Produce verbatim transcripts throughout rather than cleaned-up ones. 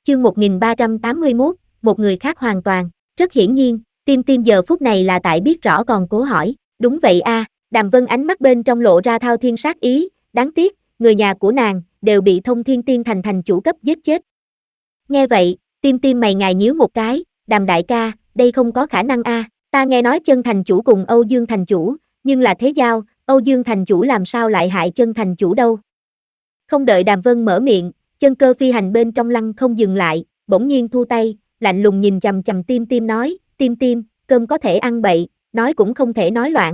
chương một nghìn ba trăm tám mươi mốt, một người khác hoàn toàn. Rất hiển nhiên, Tim Tim giờ phút này là tại biết rõ còn cố hỏi. Đúng vậy a, à, Đàm Vân ánh mắt bên trong lộ ra thao thiên sát ý, đáng tiếc, người nhà của nàng đều bị Thông Thiên Tiên Thành thành chủ cấp giết chết. Nghe vậy, Tim Tim mày ngài nhíu một cái, Đàm đại ca, đây không có khả năng a, à. Ta nghe nói Chân thành chủ cùng Âu Dương thành chủ, nhưng là thế giao, Âu Dương thành chủ làm sao lại hại Chân thành chủ đâu. Không đợi Đàm Vân mở miệng, chân cơ phi hành bên trong lăng không dừng lại, bỗng nhiên thu tay, lạnh lùng nhìn chằm chằm Tim Tim nói, Tim Tim, cơm có thể ăn bậy, nói cũng không thể nói loạn.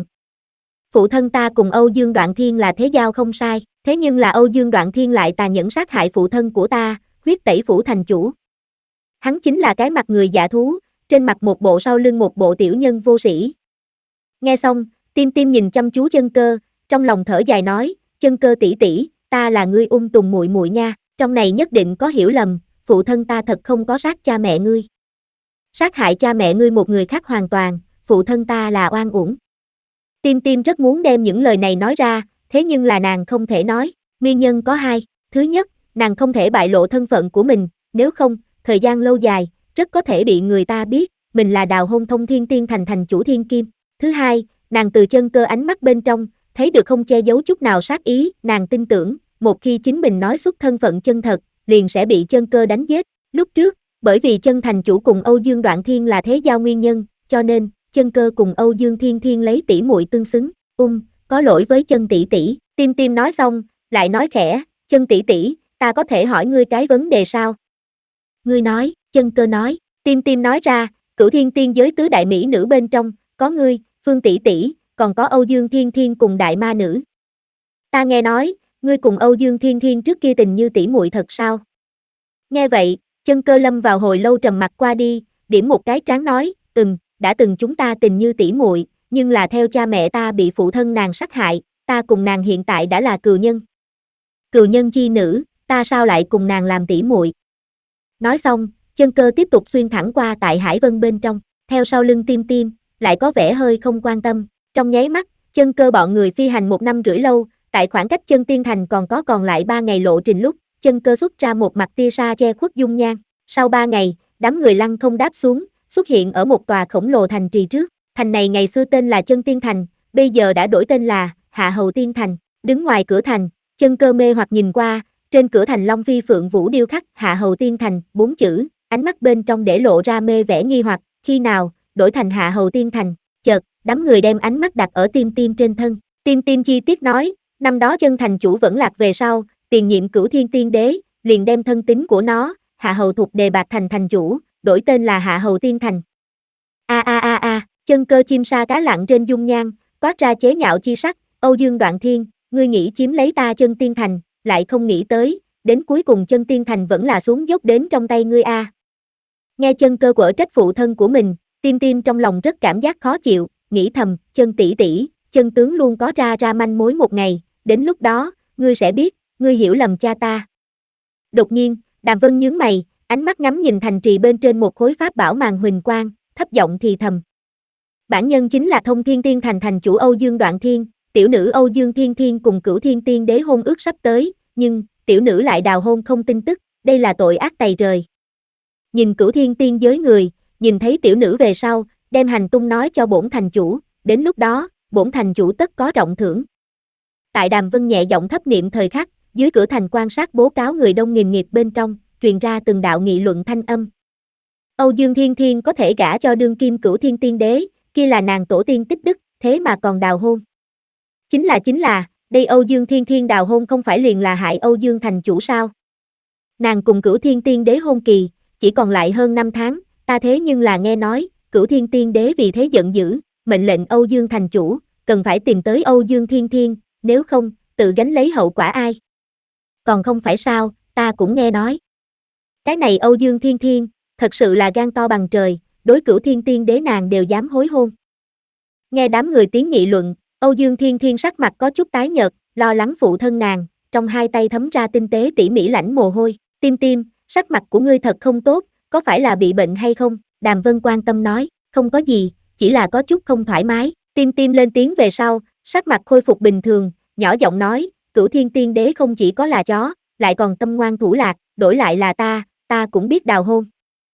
Phụ thân ta cùng Âu Dương Đoạn Thiên là thế giao không sai, thế nhưng là Âu Dương Đoạn Thiên lại tàn nhẫn sát hại phụ thân của ta, huyết tẩy phủ thành chủ. Hắn chính là cái mặt người dạ thú, trên mặt một bộ sau lưng một bộ tiểu nhân vô sĩ. Nghe xong, Tim Tim nhìn chăm chú chân cơ, trong lòng thở dài nói, chân cơ tỷ tỷ, ta là ngươi ung tùng muội muội nha, trong này nhất định có hiểu lầm, phụ thân ta thật không có sát cha mẹ ngươi. Sát hại cha mẹ ngươi một người khác hoàn toàn, phụ thân ta là oan uổng. Tim Tim rất muốn đem những lời này nói ra, thế nhưng là nàng không thể nói, nguyên nhân có hai, thứ nhất, nàng không thể bại lộ thân phận của mình, nếu không, thời gian lâu dài, rất có thể bị người ta biết, mình là đào hôn Thông Thiên Tiên Thành thành chủ Thiên Kim. Thứ hai, nàng từ chân cơ ánh mắt bên trong, thấy được không che giấu chút nào sát ý, nàng tin tưởng, một khi chính mình nói xuất thân phận chân thật, liền sẽ bị chân cơ đánh giết. Lúc trước, bởi vì Chân thành chủ cùng Âu Dương Đoạn Thiên là thế giao nguyên nhân, cho nên, chân cơ cùng Âu Dương Thiên Thiên lấy tỷ muội tương xứng, um, có lỗi với Chân tỷ tỷ. Tim Tim nói xong, lại nói khẽ, Chân tỷ tỷ, ta có thể hỏi ngươi cái vấn đề sao? Ngươi nói, chân cơ nói, Tim Tim nói ra, Cửu Thiên tiên giới tứ đại mỹ nữ bên trong, có ngươi, Phương tỷ tỷ, còn có Âu Dương Thiên Thiên cùng đại ma nữ. Ta nghe nói, ngươi cùng Âu Dương Thiên Thiên trước kia tình như tỷ muội thật sao? Nghe vậy, chân cơ lâm vào hồi lâu trầm mặc qua đi, điểm một cái trán nói, ừm, đã từng chúng ta tình như tỷ muội, nhưng là theo cha mẹ ta bị phụ thân nàng sát hại, ta cùng nàng hiện tại đã là cừu nhân. Cừu nhân chi nữ, ta sao lại cùng nàng làm tỷ muội? Nói xong, chân cơ tiếp tục xuyên thẳng qua tại Hải Vân bên trong, theo sau lưng Tim Tim, lại có vẻ hơi không quan tâm. Trong nháy mắt, chân cơ bọn người phi hành một năm rưỡi lâu, tại khoảng cách Chân Tiên Thành còn có còn lại ba ngày lộ trình lúc, chân cơ xuất ra một mặt tia sa che khuất dung nhan. Sau ba ngày, đám người lăng không đáp xuống, xuất hiện ở một tòa khổng lồ thành trì trước. Thành này ngày xưa tên là Chân Tiên Thành, bây giờ đã đổi tên là Hạ Hầu Tiên Thành. Đứng ngoài cửa thành, chân cơ mê hoặc nhìn qua, trên cửa thành Long Phi Phượng Vũ điêu khắc Hạ Hầu Tiên Thành bốn chữ, ánh mắt bên trong để lộ ra mê vẻ nghi hoặc, khi nào đổi thành Hạ Hầu Tiên Thành. Chợt, đám người đem ánh mắt đặt ở Tim Tim trên thân. Tim Tim chi tiết nói, năm đó Chân thành chủ vẫn lạc về sau, tiền nhiệm Cửu Thiên Tiên Đế liền đem thân tín của nó, Hạ Hầu Thục đề bạt thành thành chủ, đổi tên là Hạ Hầu Tiên Thành. A a a a, chân cơ chim sa cá lặng trên dung nhan, toát ra chế nhạo chi sắc, Âu Dương Đoạn Thiên, ngươi nghĩ chiếm lấy ta Chân Tiên Thành, lại không nghĩ tới, đến cuối cùng Chân Tiên Thành vẫn là xuống dốc đến trong tay ngươi a. Nghe chân cơ quở trách phụ thân của mình, Tim Tim trong lòng rất cảm giác khó chịu, nghĩ thầm, Chân tỷ tỷ, chân tướng luôn có ra ra manh mối một ngày, đến lúc đó, ngươi sẽ biết, ngươi hiểu lầm cha ta. Đột nhiên, Đàm Vân nhướng mày, ánh mắt ngắm nhìn thành trì bên trên một khối pháp bảo màn huỳnh quang, thấp giọng thì thầm. Bản nhân chính là Thông Thiên Tiên Thành thành chủ Âu Dương Đoạn Thiên, tiểu nữ Âu Dương Thiên Thiên cùng Cửu Thiên Tiên Đế hôn ước sắp tới, nhưng, tiểu nữ lại đào hôn không tin tức, đây là tội ác tày trời. Nhìn Cửu Thiên Tiên giới người, nhìn thấy tiểu nữ về sau, đem hành tung nói cho bổn thành chủ, đến lúc đó, bổn thành chủ tất có trọng thưởng. Tại Đàm Vân nhẹ giọng thấp niệm thời khắc, dưới cửa thành quan sát bố cáo người đông nghìn nghịt bên trong, truyền ra từng đạo nghị luận thanh âm. Âu Dương Thiên Thiên có thể gả cho đương kim Cửu Thiên Tiên Đế, kia là nàng tổ tiên tích đức, thế mà còn đào hôn. Chính là chính là, đây Âu Dương Thiên Thiên đào hôn không phải liền là hại Âu Dương thành chủ sao? Nàng cùng Cửu Thiên Tiên Đế hôn kỳ, chỉ còn lại hơn năm tháng, ta thế nhưng là nghe nói, Cửu Thiên Tiên Đế vì thế giận dữ, mệnh lệnh Âu Dương thành chủ, cần phải tìm tới Âu Dương Thiên Thiên, nếu không, tự gánh lấy hậu quả ai? Còn không phải sao, ta cũng nghe nói. Cái này Âu Dương Thiên Thiên, thật sự là gan to bằng trời, đối Cửu Thiên Tiên Đế nàng đều dám hối hôn. Nghe đám người tiếng nghị luận, Âu Dương Thiên Thiên sắc mặt có chút tái nhợt, lo lắng phụ thân nàng, trong hai tay thấm ra tinh tế tỉ mỉ lãnh mồ hôi. Tim Tim, sắc mặt của ngươi thật không tốt, có phải là bị bệnh hay không? Đàm Vân quan tâm nói, không có gì, chỉ là có chút không thoải mái. Tim Tim lên tiếng về sau, sắc mặt khôi phục bình thường, nhỏ giọng nói, Cửu Thiên Tiên Đế không chỉ có là chó, lại còn tâm ngoan thủ lạc, đổi lại là ta, ta cũng biết đào hôn.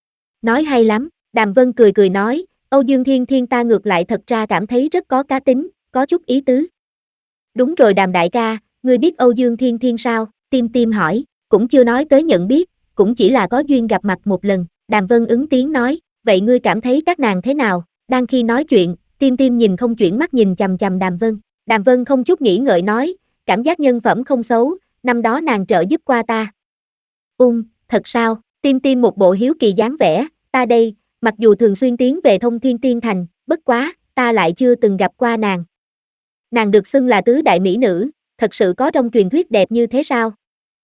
Nói hay lắm, Đàm Vân cười cười nói, Âu Dương Thiên Thiên ta ngược lại thật ra cảm thấy rất có cá tính, có chút ý tứ. Đúng rồi Đàm đại ca, ngươi biết Âu Dương Thiên Thiên sao? Tim Tim hỏi, cũng chưa nói tới nhận biết, cũng chỉ là có duyên gặp mặt một lần. Đàm Vân ứng tiếng nói, vậy ngươi cảm thấy các nàng thế nào? Đang khi nói chuyện, Tim Tim nhìn không chuyển mắt nhìn chằm chằm Đàm Vân. Đàm Vân không chút nghĩ ngợi nói, cảm giác nhân phẩm không xấu, năm đó nàng trợ giúp qua ta. Ung, thật sao? Tim Tim một bộ hiếu kỳ dáng vẻ, ta đây, mặc dù thường xuyên tiến về Thông Thiên Tiên Thành, bất quá, ta lại chưa từng gặp qua nàng. Nàng được xưng là tứ đại mỹ nữ, thật sự có trong truyền thuyết đẹp như thế sao?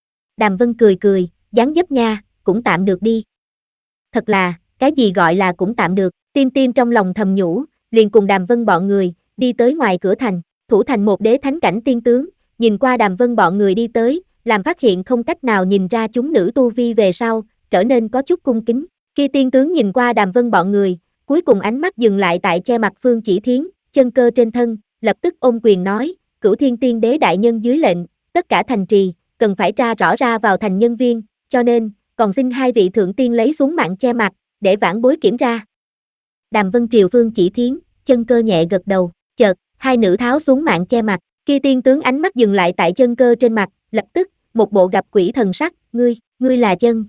Đàm Vân cười cười, dáng dấp nha, cũng tạm được đi. Thật là, cái gì gọi là cũng tạm được, Tim Tim trong lòng thầm nhủ, liền cùng Đàm Vân bọn người, đi tới ngoài cửa thành, thủ thành một đế thánh cảnh tiên tướng, nhìn qua Đàm Vân bọn người đi tới, làm phát hiện không cách nào nhìn ra chúng nữ tu vi về sau, trở nên có chút cung kính. Kia tiên tướng nhìn qua Đàm Vân bọn người, cuối cùng ánh mắt dừng lại tại che mặt Phương Chỉ Thiến, chân cơ trên thân, lập tức ôm quyền nói, Cửu Thiên Tiên Đế đại nhân dưới lệnh, tất cả thành trì, cần phải tra rõ ra vào thành nhân viên, cho nên, còn xin hai vị thượng tiên lấy xuống mạng che mặt, để vãn bối kiểm tra. Đàm Vân triều Phương Chỉ Thiến, chân cơ nhẹ gật đầu, chợt, hai nữ tháo xuống mạng che mặt, kia tiên tướng ánh mắt dừng lại tại chân cơ trên mặt, lập tức, một bộ gặp quỷ thần sắc, ngươi, ngươi là chân.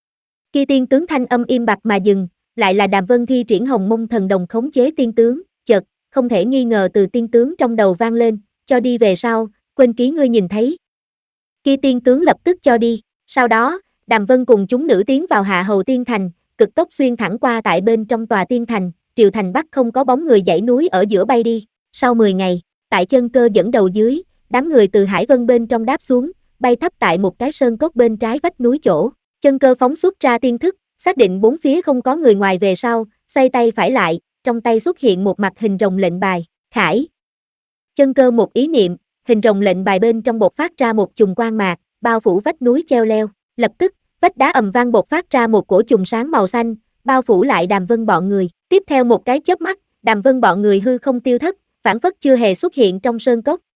Kia tiên tướng thanh âm im bặt mà dừng, lại là Đàm Vân thi triển Hồng Mông thần đồng khống chế tiên tướng, chợt, không thể nghi ngờ từ tiên tướng trong đầu vang lên, cho đi về sau, quên ký ngươi nhìn thấy. Kia tiên tướng lập tức cho đi, sau đó, Đàm Vân cùng chúng nữ tiến vào Hạ Hầu Tiên Thành, cực tốc xuyên thẳng qua tại bên trong tòa tiên thành, triều thành Bắc không có bóng người dãy núi ở giữa bay đi. Sau mười ngày, tại chân cơ dẫn đầu dưới, đám người từ Hải Vân bên trong đáp xuống, bay thấp tại một cái sơn cốc bên trái vách núi chỗ. Chân cơ phóng xuất ra tiên thức, xác định bốn phía không có người ngoài về sau, xoay tay phải lại, trong tay xuất hiện một mặt hình rồng lệnh bài, khải. Chân cơ một ý niệm, hình rồng lệnh bài bên trong bộc phát ra một chùm quang mạc, bao phủ vách núi treo leo, lập tức, vách đá ầm vang bộc phát ra một cổ chùm sáng màu xanh, bao phủ lại Đàm Vân bọn người. Tiếp theo một cái chớp mắt, Đàm Vân bọn người hư không tiêu thất, phản phất chưa hề xuất hiện trong sơn cốc.